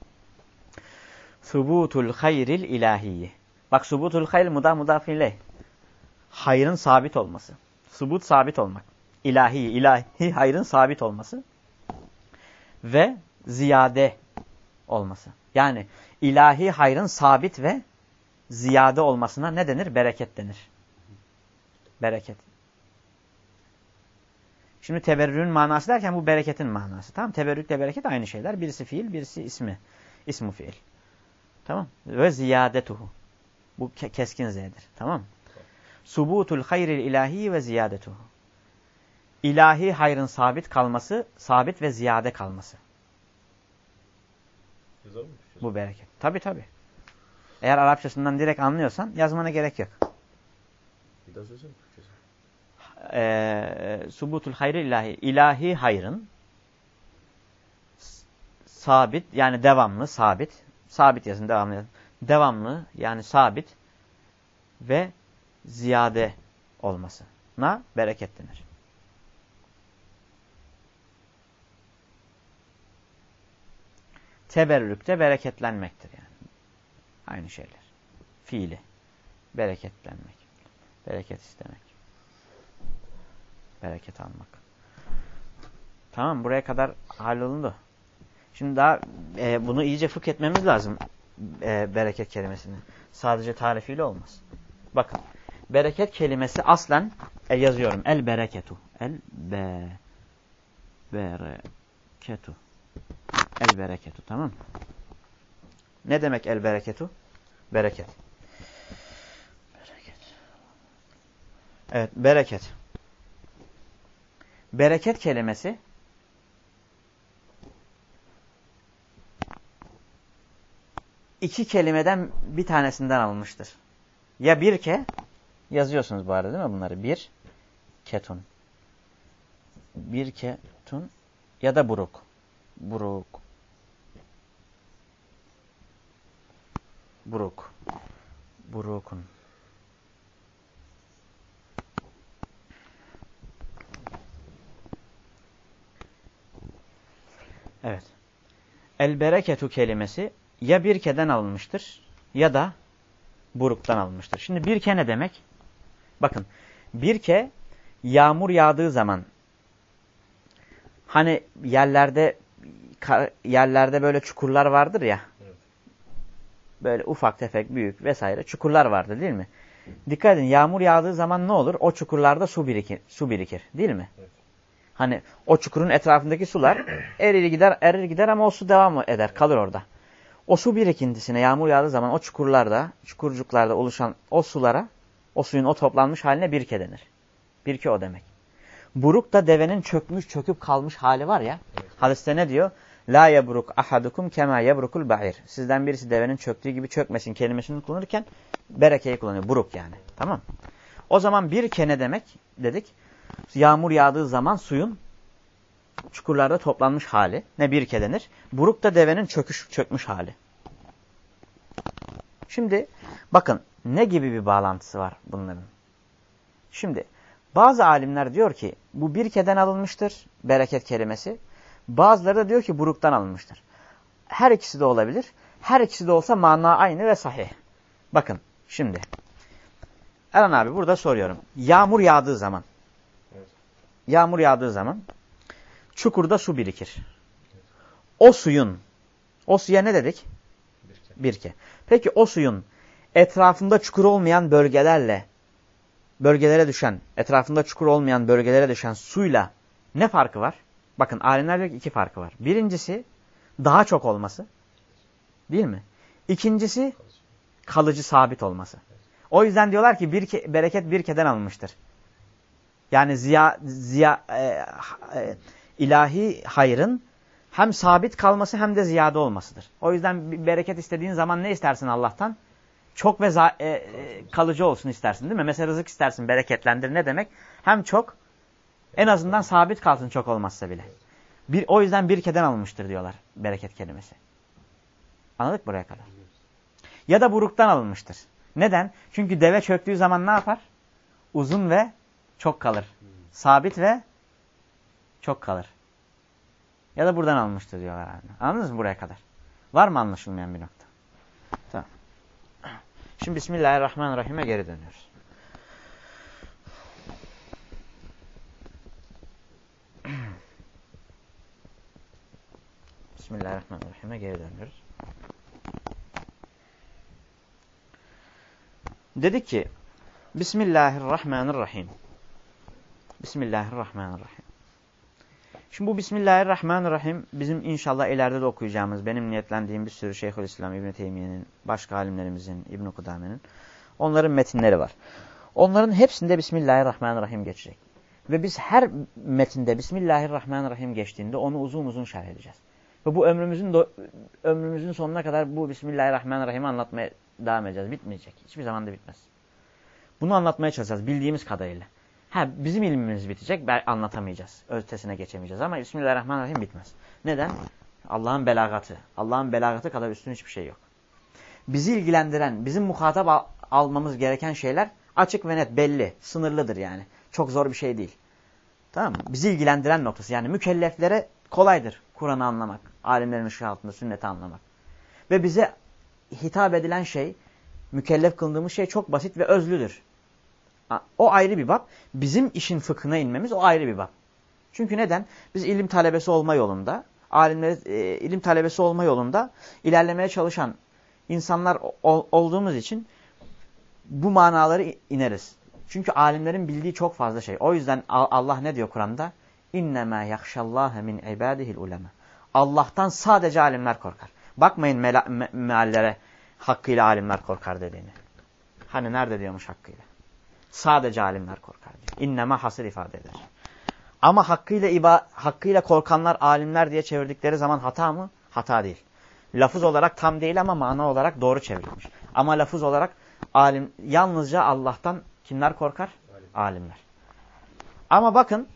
[SPEAKER 1] Subutul hayril ilahi. Bak subutul hayr muda mudafile. Hayrın sabit olması. Subut sabit olmak. İlahi, ilahi hayrın sabit olması. Ve ziyade olması. Yani ilahi hayrın sabit ve ziyade olmasına ne denir? Bereket denir. Bereket. Şimdi teberrürün manası derken bu bereketin manası. Tamam, teberrükle bereket aynı şeyler. Birisi fiil, birisi ismi. İsmu fiil. Tamam. Ve ziyadetuhu. Bu ke keskin z'dir. Tamam. Subutul hayril ilahi ve ziyadetuhu. İlahi hayrın sabit kalması, sabit ve ziyade kalması.
[SPEAKER 3] Yazar mı?
[SPEAKER 1] Bu bereket. Tabii tabii. Eğer Arapçasından direkt anlıyorsan yazmana gerek yok.
[SPEAKER 3] Bir daha söylesene.
[SPEAKER 1] Ee, subutul hayril ilahi. İlahi hayrın sabit, yani devamlı, sabit. Sabit yazın, devamlı yazın. Devamlı, yani sabit ve ziyade olmasına bereket denir. Teberrük de bereketlenmektir yani. Aynı şeyler. Fiili. Bereketlenmek. Bereket istemek. Bereket almak. Tamam, buraya kadar hallolundu. Şimdi daha e, bunu iyice fıkh etmemiz lazım. E, bereket kelimesini. Sadece tarifiyle olmaz. Bakın. Bereket kelimesi aslen e, yazıyorum. El bereketu. El be bereketu. El bereketu. Tamam mı? Ne demek el bereketu? Bereket. Bereket. Evet, bereket. Bereket kelimesi iki kelimeden bir tanesinden alınmıştır. Ya birke Yazıyorsunuz bu arada değil mi bunları? Bir ketun. Bir ketun ya da buruk. Buruk. Buruk. Burukun. Evet. El bereketu kelimesi ya birkeden alınmıştır ya da buruktan alınmıştır. Şimdi birke ne demek? Bakın birke yağmur yağdığı zaman hani yerlerde yerlerde böyle çukurlar vardır ya.
[SPEAKER 3] Evet.
[SPEAKER 1] Böyle ufak tefek büyük vesaire çukurlar vardır değil mi? Dikkat edin yağmur yağdığı zaman ne olur? O çukurlarda su birikir, su birikir değil mi?
[SPEAKER 3] Evet.
[SPEAKER 1] Hani o çukurun etrafındaki sular erir gider erir gider ama o su devam eder kalır orada. O su birikintisine yağmur yağdığı zaman o çukurlarda, çukurcuklarda oluşan o sulara, o suyun o toplanmış haline birke denir. Birke o demek. Buruk da devenin çökmüş, çöküp kalmış hali var ya. Evet. Hadiste ne diyor? La yebruk ahadukum kema yebrukul ba'ir. Sizden birisi devenin çöktüğü gibi çökmesin kelimesini kullanırken berekeyi kullanıyor. Buruk yani. Tamam. O zaman birke ne demek dedik? Yağmur yağdığı zaman suyun çukurlarda toplanmış hali. Ne birke denir? Buruk da devenin çöküş, çökmüş hali. Şimdi bakın ne gibi bir bağlantısı var bunların? Şimdi bazı alimler diyor ki bu birkeden alınmıştır bereket kelimesi. Bazıları da diyor ki buruktan alınmıştır. Her ikisi de olabilir. Her ikisi de olsa mana aynı ve sahih. Bakın şimdi. Erhan abi burada soruyorum. Yağmur yağdığı zaman.
[SPEAKER 3] Evet.
[SPEAKER 1] Yağmur yağdığı zaman çukurda su birikir. Evet. O suyun, o suya ne dedik? Birke. Birke. Peki o suyun etrafında çukur olmayan bölgelerle, bölgelere düşen, etrafında çukur olmayan bölgelere düşen suyla ne farkı var? Bakın alimler diyor ki iki farkı var. Birincisi daha çok olması. Değil mi? İkincisi kalıcı sabit olması. O yüzden diyorlar ki bir bereket birkeden alınmıştır. Yani ziya, ziya, e, e, ilahi hayrın hem sabit kalması hem de ziyade olmasıdır. O yüzden bir bereket istediğin zaman ne istersin Allah'tan? Çok ve e, e, kalıcı olsun istersin değil mi? Mesela rızık istersin, bereketlendir. Ne demek? Hem çok, en azından sabit kalsın çok olmazsa bile. Bir, o yüzden birkeden alınmıştır diyorlar bereket kelimesi. Anladık buraya kadar? Ya da buruktan alınmıştır. Neden? Çünkü deve çöktüğü zaman ne yapar? Uzun ve çok kalır. Sabit ve çok kalır. Ya da buradan alınmıştır diyorlar. Anladınız mı buraya kadar? Var mı anlaşılmayan bir nokta? Tamam. Şimdi Bismillahirrahmanirrahim'e geri dönüyoruz. Bismillahirrahmanirrahim'e geri dönüyoruz. Dedi ki Bismillahirrahmanirrahim. Bismillahirrahmanirrahim. Şimdi bu Bismillahirrahmanirrahim bizim inşallah ileride de okuyacağımız, benim niyetlendiğim bir sürü Şeyhülislam İbn Teymiye'nin, başka alimlerimizin, İbn Kudame'nin onların metinleri var. Onların hepsinde Bismillahirrahmanirrahim geçecek. Ve biz her metinde Bismillahirrahmanirrahim geçtiğinde onu uzun uzun şerh edeceğiz. Ve bu ömrümüzün ömrümüzün sonuna kadar bu Bismillahirrahmanirrahim'i anlatmaya devam edeceğiz. Bitmeyecek. Hiçbir zaman da bitmez. Bunu anlatmaya çalışacağız bildiğimiz kadarıyla. Ha, bizim ilmimiz bitecek, anlatamayacağız. Ötesine geçemeyeceğiz ama Bismillahirrahmanirrahim bitmez. Neden? Allah'ın belagatı. Allah'ın belagatı kadar üstün hiçbir şey yok. Bizi ilgilendiren, bizim muhatap al almamız gereken şeyler açık ve net, belli, sınırlıdır yani. Çok zor bir şey değil. Tamam mı? Bizi ilgilendiren noktası. Yani mükelleflere kolaydır Kur'an'ı anlamak, alimlerin ışığı altında sünneti anlamak. Ve bize hitap edilen şey, mükellef kıldığımız şey çok basit ve özlüdür. O ayrı bir bab. Bizim işin fıkhına inmemiz o ayrı bir bab. Çünkü neden? Biz ilim talebesi olma yolunda, alimler e, ilim talebesi olma yolunda ilerlemeye çalışan insanlar ol, olduğumuz için bu manaları ineriz. Çünkü alimlerin bildiği çok fazla şey. O yüzden Allah ne diyor Kur'an'da? İnnemâ yakşallâhe min ibâdihil ulema. Allah'tan sadece alimler korkar. Bakmayın me me meallere hakkıyla alimler korkar dediğini. Hani nerede diyormuş hakkıyla? Sadece alimler korkar diyor. İnnema hasır ifade eder. Ama hakkıyla, iba, hakkıyla korkanlar alimler diye çevirdikleri zaman hata mı? Hata değil. Lafız olarak tam değil ama mana olarak doğru çevrilmiş. Ama lafız olarak alim yalnızca Allah'tan Kimler korkar?
[SPEAKER 3] Alim.
[SPEAKER 1] Alimler. Ama bakın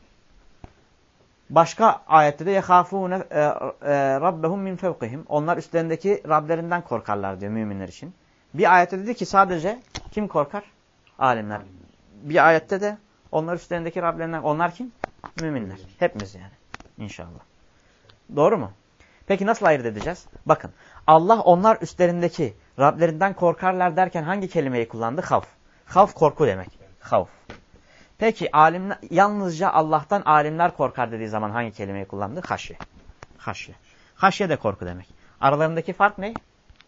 [SPEAKER 1] başka ayette de yehafûne rabbehum min fevkihim. Onlar üstlerindeki Rablerinden korkarlar diyor müminler için. Bir ayette dedi ki sadece kim korkar? Alimler. Bir ayette de onlar üstlerindeki Rablerinden. Onlar kim? Müminler. Hepimiz yani. İnşallah. Doğru mu? Peki nasıl ayırt edeceğiz? Bakın Allah onlar üstlerindeki Rablerinden korkarlar derken hangi kelimeyi kullandı? Havf. Havf korku demek. Havf. Peki alimler, yalnızca Allah'tan alimler korkar dediği zaman hangi kelimeyi kullandı? Haşye. Haşye. Haşye de korku demek. Aralarındaki fark ne?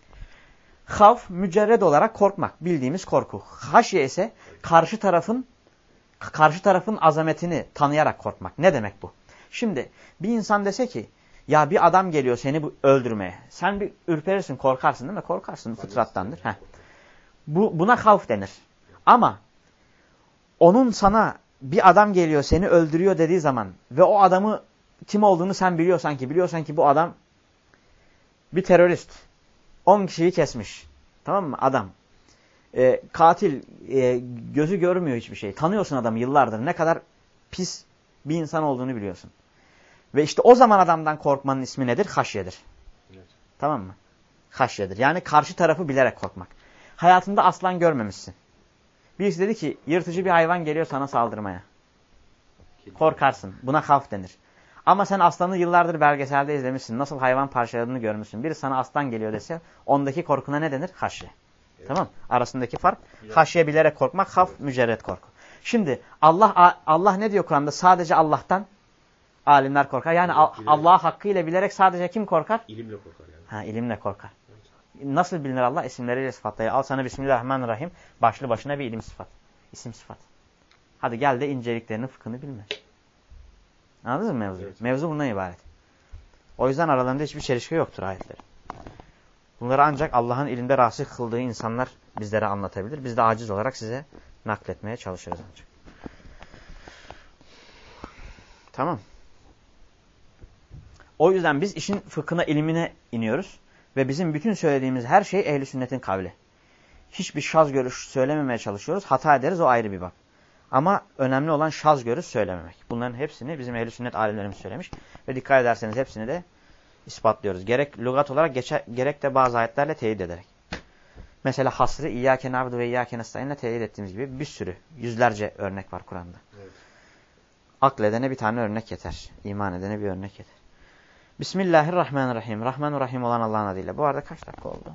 [SPEAKER 1] Havf mücerred olarak korkmak. Bildiğimiz korku. Haşye ise karşı tarafın karşı tarafın azametini tanıyarak korkmak. Ne demek bu? Şimdi bir insan dese ki ya bir adam geliyor seni öldürmeye. Sen bir ürperirsin, korkarsın değil mi? Korkarsın, fıtrattandır. Heh. Bu, buna havf denir. Ama onun sana bir adam geliyor seni öldürüyor dediği zaman ve o adamı kim olduğunu sen biliyorsan ki biliyorsan ki bu adam bir terörist. on kişiyi kesmiş. Tamam mı? Adam. E, katil. E, gözü görmüyor hiçbir şey. Tanıyorsun adamı yıllardır. Ne kadar pis bir insan olduğunu biliyorsun. Ve işte o zaman adamdan korkmanın ismi nedir? Haşyedir. Evet. Tamam mı? Haşyedir. Yani karşı tarafı bilerek korkmak. Hayatında aslan görmemişsin. Birisi dedi ki yırtıcı bir hayvan geliyor sana saldırmaya. Korkarsın. Buna havf denir. Ama sen aslanı yıllardır belgeselde izlemişsin. Nasıl hayvan parçaladığını görmüşsün. Biri sana aslan geliyor dese ondaki korkuna ne denir? Haşye. Evet. Tamam. Arasındaki fark. Evet. Haşye bilerek korkmak, havf evet. Mücerret korku. Şimdi Allah Allah ne diyor Kur'an'da? Sadece Allah'tan alimler korkar. Yani evet, Allah hakkıyla bilerek sadece kim korkar?
[SPEAKER 3] İlimle korkar yani.
[SPEAKER 1] Ha, ilimle korkar. Evet. Nasıl bilinir Allah? İsimleriyle sıfatları. Al sana Bismillahirrahmanirrahim. Başlı başına bir ilim sıfat. İsim sıfat. Hadi gel de inceliklerini, fıkhını bilme. Anladınız mı mevzu? Evet. Mevzu bundan ibaret. O yüzden aralarında hiçbir çelişki yoktur ayetlerin. Bunları ancak Allah'ın ilimde rasih kıldığı insanlar bizlere anlatabilir. Biz de aciz olarak size nakletmeye çalışırız ancak. Tamam. O yüzden biz işin fıkhına, ilmine iniyoruz. Ve bizim bütün söylediğimiz her şey ehl-i sünnetin kavli. Hiçbir şaz görüş söylememeye çalışıyoruz. Hata ederiz, o ayrı bir bak. Ama önemli olan şaz görüş söylememek. Bunların hepsini bizim ehl-i sünnet alimlerimiz söylemiş. Ve dikkat ederseniz hepsini de ispatlıyoruz. Gerek lügat olarak geçer, gerek de bazı ayetlerle teyit ederek. Mesela hasrı İyyâke na'budu ve İyyâke nestaîn'le teyit ettiğimiz gibi bir sürü, yüzlerce örnek var Kur'an'da. Evet. Akledene bir tane örnek yeter. İman edene bir örnek yeter. Bismillahirrahmanirrahim. Rahmanirrahim olan Allah'ın adıyla. Bu arada kaç dakika oldu?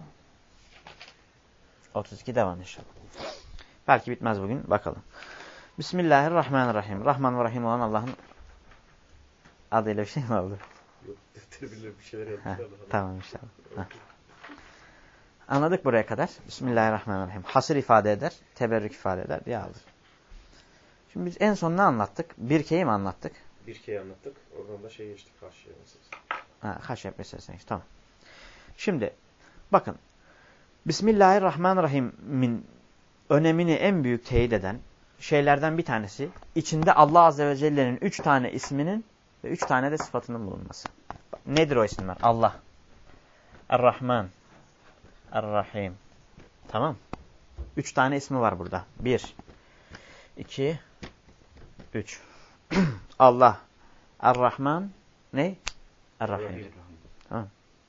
[SPEAKER 1] otuz iki devam inşallah. Belki bitmez bugün. Bakalım. Bismillahirrahmanirrahim. Rahman ve Rahim olan Allah'ın adıyla bir şey mi oldu?
[SPEAKER 3] Yok. Bir şeyler yapmışlar.
[SPEAKER 1] Tamam inşallah. Heh. Anladık buraya kadar. Bismillahirrahmanirrahim. Hasır ifade eder. Teberrük ifade eder diye aldık. Şimdi biz en son ne anlattık? Birkeyi mi anlattık?
[SPEAKER 3] Birkeyi anlattık. Oradan da şey geçtik. Haşye meselesi.
[SPEAKER 1] Ha, haşye meselesine geçtik. Tamam. Şimdi bakın. Bismillahirrahmanirrahim'in önemini en büyük teyit eden şeylerden bir tanesi içinde Allah Azze ve Celle'nin üç tane isminin ve üç tane de sıfatının bulunması. Nedir o isimler? Allah, Er-Rahman, Er-Rahim. Tamam. Üç tane ismi var burada. Bir, iki, üç. Allah, Er-Rahman, ne? Er-Rahim. Tamam.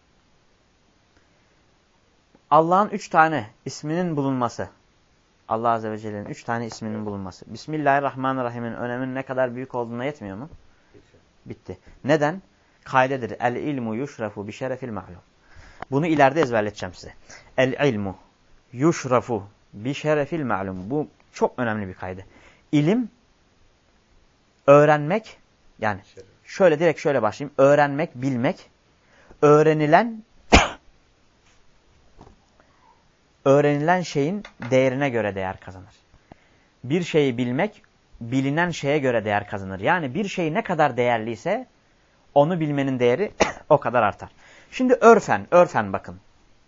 [SPEAKER 1] Allah'ın üç tane isminin bulunması. Allah Azze ve Celle'nin üç tane isminin bulunması. Bismillahirrahmanirrahim'in öneminin ne kadar büyük olduğuna yetmiyor mu? Bitti. Neden? Kaidedir. El-ilmu yuşrafu bi şerefil ma'lum. Bunu ileride ezberleteceğim size. El-ilmu yuşrafu bi şerefil ma'lum. Bu çok önemli bir kaide. İlim, öğrenmek, yani şöyle direkt şöyle başlayayım. Öğrenmek, bilmek, öğrenilen öğrenilen şeyin değerine göre değer kazanır. Bir şeyi bilmek, bilinen şeye göre değer kazanır. Yani bir şey ne kadar değerliyse onu bilmenin değeri o kadar artar. Şimdi örfen, örfen bakın.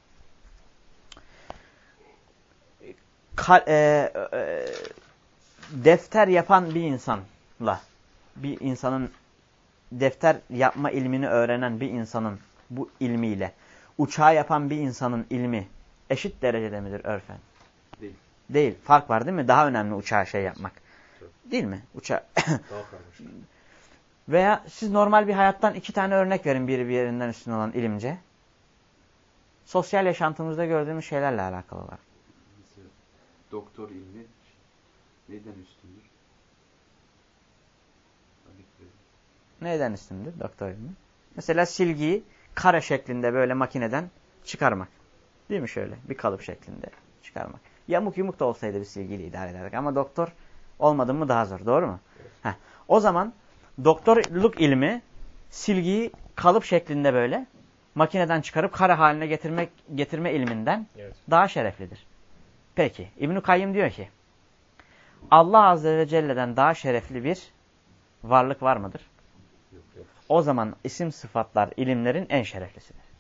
[SPEAKER 1] Ka e, e, defter yapan bir insanla, bir insanın defter yapma ilmini öğrenen bir insanın bu ilmiyle, uçağı yapan bir insanın ilmi eşit derecede midir örfen?
[SPEAKER 3] Değil.
[SPEAKER 1] Değil. Fark var değil mi? Daha önemli uçağa şey yapmak. Değil mi? Uçağa.
[SPEAKER 3] Daha karmaşık.
[SPEAKER 1] Veya siz normal bir hayattan iki tane örnek verin biri bir yerinden üstün olan ilimce. Sosyal yaşantımızda gördüğümüz şeylerle alakalı olarak.
[SPEAKER 2] Mesela doktor ilmi neyden üstündür?
[SPEAKER 1] Neyden üstündür doktor ilmi? Mesela silgiyi kare şeklinde böyle makineden çıkarmak. Değil mi şöyle? Bir kalıp şeklinde çıkarmak. Yamuk yumuk da olsaydı bir silgiyle idare ederdik. Ama doktor olmadı mı daha zor. Doğru mu? Evet. Heh. O zaman doktorluk ilmi silgiyi kalıp şeklinde böyle makineden çıkarıp kare haline getirmek getirme ilminden evet. daha şereflidir. Peki İbn-i Kayyım diyor ki Allah Azze ve Celle'den daha şerefli bir varlık var mıdır?
[SPEAKER 3] Yok, yok.
[SPEAKER 1] O zaman isim sıfatlar ilimlerin en şereflisidir.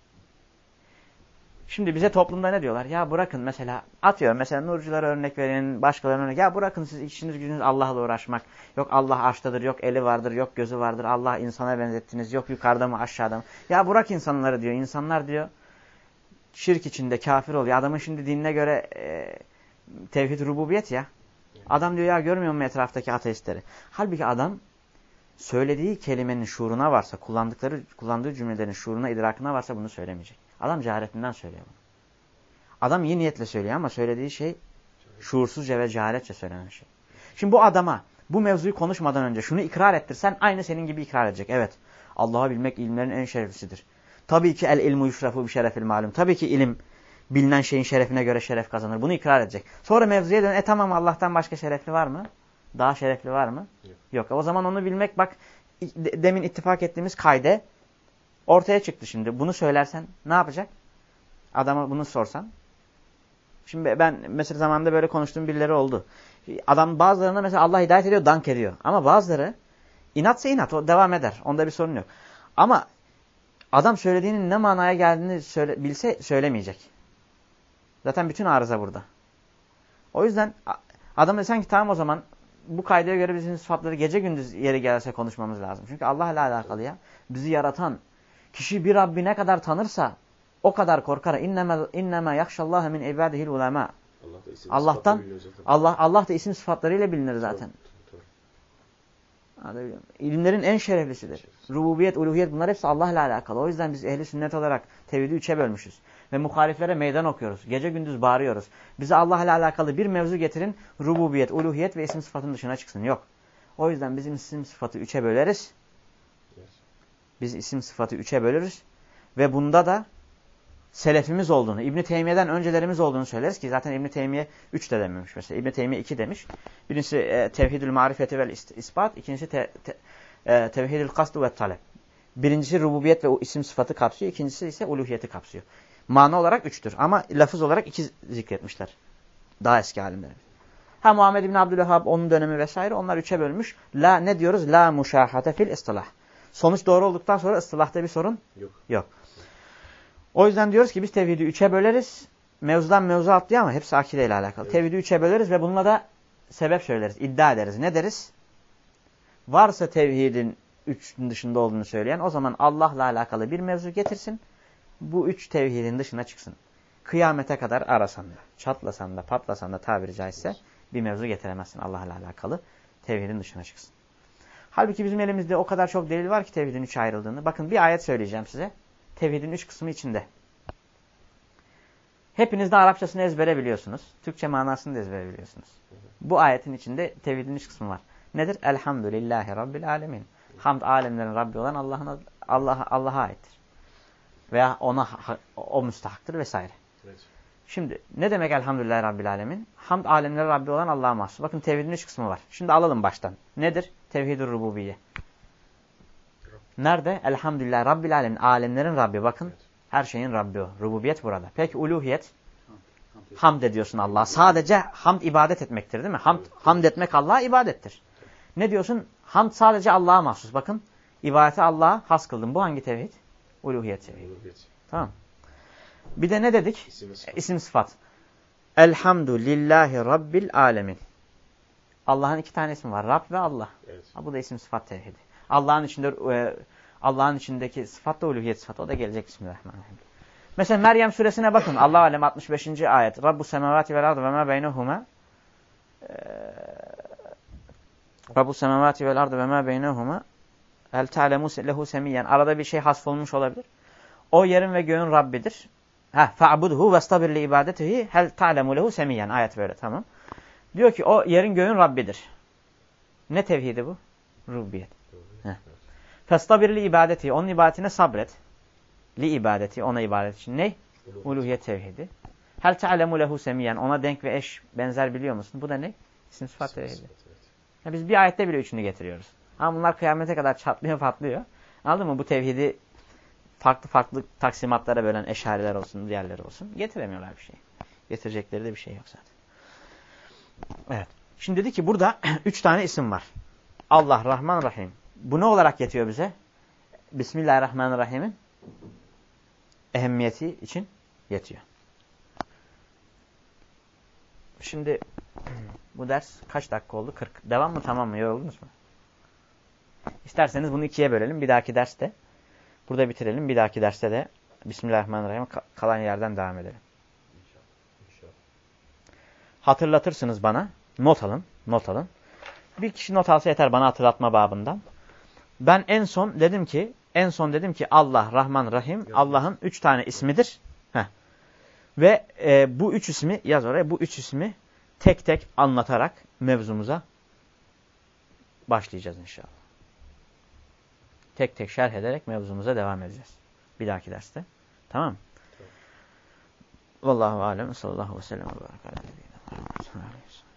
[SPEAKER 1] Şimdi bize toplumda ne diyorlar? Ya bırakın mesela atıyor mesela nurculara örnek verin, başkalarına örnek. Ya bırakın siz işiniz gücünüz Allah'la uğraşmak. Yok Allah arştadır, yok eli vardır, yok gözü vardır. Allah insana benzettiniz, yok yukarıda mı aşağıda mı? Ya bırak insanları diyor. İnsanlar diyor şirk içinde kafir oluyor. Adamın şimdi dinine göre e, tevhid rububiyet ya. Adam diyor ya görmüyor mu etraftaki ateistleri? Halbuki adam söylediği kelimenin şuuruna varsa, kullandıkları kullandığı cümlelerin şuuruna, idrakına varsa bunu söylemeyecek. Adam cehaletinden söylüyor bunu. Adam iyi niyetle söylüyor ama söylediği şey şuursuzca ve cehaletçe söylenen şey. Şimdi bu adama bu mevzuyu konuşmadan önce şunu ikrar ettirsen aynı senin gibi ikrar edecek. Evet, Allah'ı bilmek ilimlerin en şereflisidir. Tabii ki el ilmu yuşrafu bi şerefil malum. Tabii ki ilim bilinen şeyin şerefine göre şeref kazanır. Bunu ikrar edecek. Sonra mevzuya dön. E tamam Allah'tan başka şerefli var mı? Daha şerefli var mı? Yok. Yok. O zaman onu bilmek bak demin ittifak ettiğimiz kaide ortaya çıktı şimdi. Bunu söylersen ne yapacak? Adama bunu sorsan. Şimdi ben mesela zamanında böyle konuştuğum birileri oldu. Adam bazılarına mesela Allah hidayet ediyor, dank ediyor. Ama bazıları inatsa inat, o devam eder. Onda bir sorun yok. Ama adam söylediğinin ne manaya geldiğini söyle, bilse söylemeyecek. Zaten bütün arıza burada. O yüzden adam desen ki tamam o zaman bu kaydaya göre bizim sıfatları gece gündüz yeri gelse konuşmamız lazım. Çünkü Allah ile alakalı ya. Bizi yaratan kişi bir Rabbi ne kadar tanırsa o kadar korkar. İnneme inneme yahşallaha min ibadihil ulema. Allah'tan Allah Allah da isim sıfatlarıyla bilinir zaten. İlimlerin en şereflisidir. Rububiyet, uluhiyet bunlar hepsi Allah ile alakalı. O yüzden biz ehli sünnet olarak tevhidi üçe bölmüşüz. Ve muhaliflere meydan okuyoruz. Gece gündüz bağırıyoruz. Bize Allah ile alakalı bir mevzu getirin. Rububiyet, uluhiyet ve isim sıfatın dışına çıksın. Yok. O yüzden bizim isim sıfatı üçe böleriz. Biz isim sıfatı üçe bölürüz. Ve bunda da selefimiz olduğunu, İbn-i Teymiye'den öncelerimiz olduğunu söyleriz ki zaten İbn-i Teymiye üç de dememiş mesela. İbn-i Teymiye iki demiş. Birincisi e, tevhidül marifeti vel ispat, ikincisi te, te, e, tevhidül kasdu ve talep. Birincisi rububiyet ve isim sıfatı kapsıyor, ikincisi ise uluhiyeti kapsıyor. Mana olarak üçtür ama lafız olarak iki zikretmişler. Daha eski alimler. Ha Muhammed İbn Abdülvehhab onun dönemi vesaire onlar üçe bölmüş. La ne diyoruz? La muşahate fil istilah. Sonuç doğru olduktan sonra ıstılahta bir sorun yok. yok. O yüzden diyoruz ki biz tevhidi üçe böleriz. Mevzudan mevzu atlıyor ama hepsi akideyle alakalı. Evet. Tevhidi üçe böleriz ve bununla da sebep söyleriz, iddia ederiz. Ne deriz? Varsa tevhidin üçün dışında olduğunu söyleyen o zaman Allah'la alakalı bir mevzu getirsin. Bu üç tevhidin dışına çıksın. Kıyamete kadar arasan da, çatlasan da, patlasan da tabiri caizse bir mevzu getiremezsin Allah'la alakalı. Tevhidin dışına çıksın. Halbuki bizim elimizde o kadar çok delil var ki tevhidin üçe ayrıldığını. Bakın bir ayet söyleyeceğim size. Tevhidin üç kısmı içinde. Hepiniz de Arapçasını ezbere biliyorsunuz. Türkçe manasını da ezbere biliyorsunuz. Bu ayetin içinde tevhidin üç kısmı var. Nedir? Elhamdülillahi Rabbil alemin. Hamd alemlerin Rabbi olan Allah'ın Allah Allah'a aittir. Veya ona o müstahaktır vesaire. Evet. Şimdi ne demek elhamdülillahi Rabbil alemin? Hamd alemlerin Rabbi olan Allah'a mahsus. Bakın tevhidin üç kısmı var. Şimdi alalım baştan. Nedir? Tevhid-ü rububiyye. Nerede? Elhamdülillah Rabbil alemin. Alemlerin Rabbi. Bakın. Evet. Her şeyin Rabbi o. Rububiyet burada. Peki uluhiyet? Hamd ediyorsun Allah'a. Sadece hamd ibadet etmektir değil mi? Hamd, evet. Hamd etmek Allah'a ibadettir. Evet. Ne diyorsun? Hamd sadece Allah'a mahsus. Bakın. İbadeti Allah'a has kıldım. Bu hangi tevhid? Uluhiyet tevhid. Uluhiyet. Tamam. Bir de ne dedik? İsim sıfat. İsim sıfat. Elhamdülillahi Rabbil alemin. Allah'ın iki tane ismi var. Rab ve Allah. Evet. Ha, bu da isim sıfat tevhidi. Allah'ın içinde e, Allah'ın içindeki sıfat da uluhiyet sıfatı. O da gelecek Bismillahirrahmanirrahim. Mesela Meryem suresine bakın. Allah alem altmış beşinci ayet. Rabbus semavati vel ardı ve ma beynehuma. Rabbus semavati vel ardı ve ma beynehuma. Hel ta'lemu lehu semiyyen. Arada bir şey hasfolmuş olabilir. O yerin ve göğün Rabbidir. Ha fa'budhu vestabir li ibadetihi hel ta'lemu lehu semiyyen. Ayet böyle, tamam. Diyor ki o yerin göğün Rabbidir. Ne tevhidi bu? Rububiyet. Festabir li ibadetihi. Onun ibadetine sabret. Li ibadeti, ona ibadet için ne? Uluhiyet tevhidi. Hel ta'lemu lehu semiyyen. Ona denk ve eş benzer biliyor musun? Bu da ne? İsim sıfat tevhidi. Ya biz bir ayette bile üçünü getiriyoruz. Ama bunlar kıyamete kadar çatlıyor patlıyor. Anladın mı? Bu tevhidi farklı farklı taksimatlara bölen eşariler olsun, diğerleri olsun. Getiremiyorlar bir şey. Getirecekleri de bir şey yok zaten. Evet. Şimdi dedi ki burada üç tane isim var. Allah, Rahman, Rahim. Bu ne olarak yetiyor bize? Bismillahirrahmanirrahim'in ehemmiyeti için yetiyor. Şimdi bu ders kaç dakika oldu? kırk. Devam mı, tamam mı? Yoruldunuz mu? İsterseniz bunu ikiye bölelim. Bir dahaki derste burada bitirelim. Bir dahaki derste de Bismillahirrahmanirrahim kalan yerden devam edelim. Hatırlatırsınız bana. Not alın. Not alın. Bir kişi not alsa yeter bana hatırlatma babından. Ben en son dedim ki en son dedim ki Allah, Rahman, Rahim Allah'ın üç tane ismidir. Heh. Ve e, bu üç ismi yaz oraya. Bu üç ismi tek tek anlatarak mevzumuza başlayacağız inşallah. Tek tek şerh ederek mevzumuza devam edeceğiz. Bir dahaki derste. Tamam mı? Vallahu alem. Sallallahu aleyhi ve sellem.